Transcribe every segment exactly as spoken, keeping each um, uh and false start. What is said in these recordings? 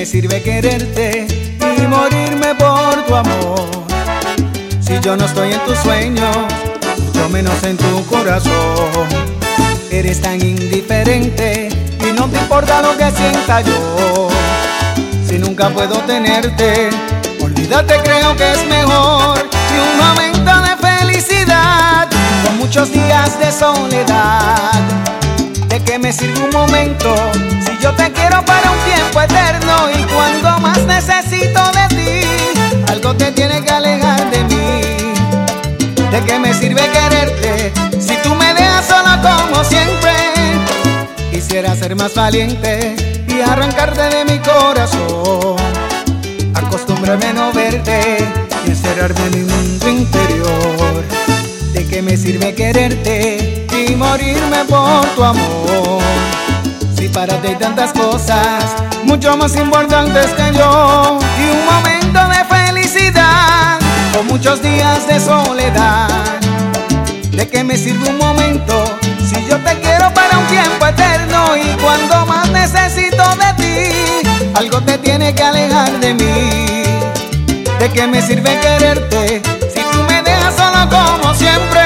me sirve quererte y morirme por tu amor? Si yo no estoy en tus sueños, mucho menos en tu corazón. Eres tan indiferente y no te importa lo que sienta yo. Si nunca puedo tenerte, olvídate, creo que es mejor. Y un momento de felicidad con muchos días de soledad. ¿De qué me sirve un momento si yo te quiero para un tiempo eterno? Y cuando más necesito de ti, algo te tiene que alejar de mí. ¿De qué me sirve quererte si tú me dejas sola como siempre? Quisiera ser más valiente y arrancarte de mi corazón. Acostumbrarme a no verte y encerrarme en mi mundo interior. ¿De qué me sirve quererte y morirme por tu amor? Si para ti hay tantas cosas mucho más importantes que yo. Y un momento de felicidad con muchos días de soledad. ¿De qué me sirve un momento si yo te quiero para un tiempo eterno? Y cuando más necesito de ti, algo te tiene que alejar de mí. ¿De qué me sirve quererte si tú me dejas solo como siempre?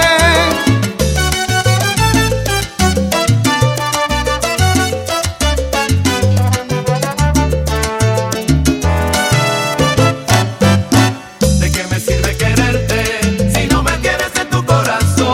¿De qué me sirve quererte si no me tienes en tu corazón?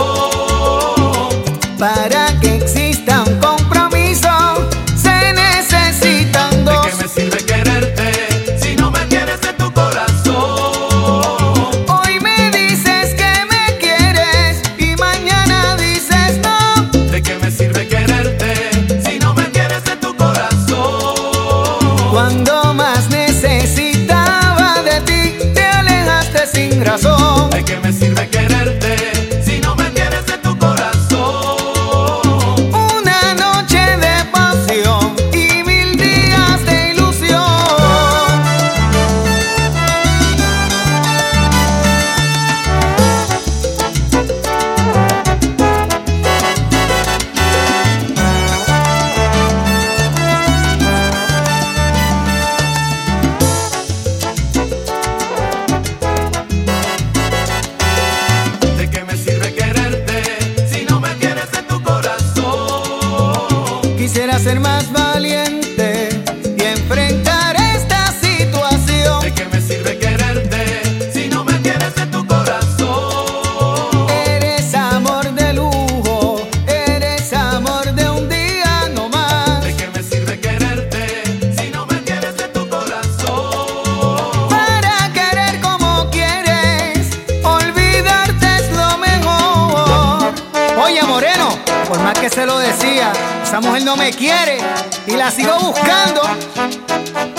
Para que exista un compromiso se necesitan dos. ¿De qué me sirve quererte si no me tienes en tu corazón? Hoy me dices que me quieres y mañana dices no. ¿De qué me sirve quererte si no me tienes en tu corazón? Cuando más necesitaba de ti, te alejaste sin razón. ¿De qué me sirve quererte si no me tienes en tu corazón? Una noche de pasión y mil días de ilusión. ¿De qué me sirve quererte si no me tienes en tu corazón? Quisiera ser más valiente y enfrentar esta situación. ¿De qué me sirve quererte si no me tienes en tu corazón? Eres amor de lujo, eres amor de un día no más. ¿De qué me sirve quererte si no me tienes en tu corazón? Para querer como quieres, olvidarte es lo mejor. Oye, Moreno, por más que se lo decía, esa mujer no me quiere y la sigo buscando.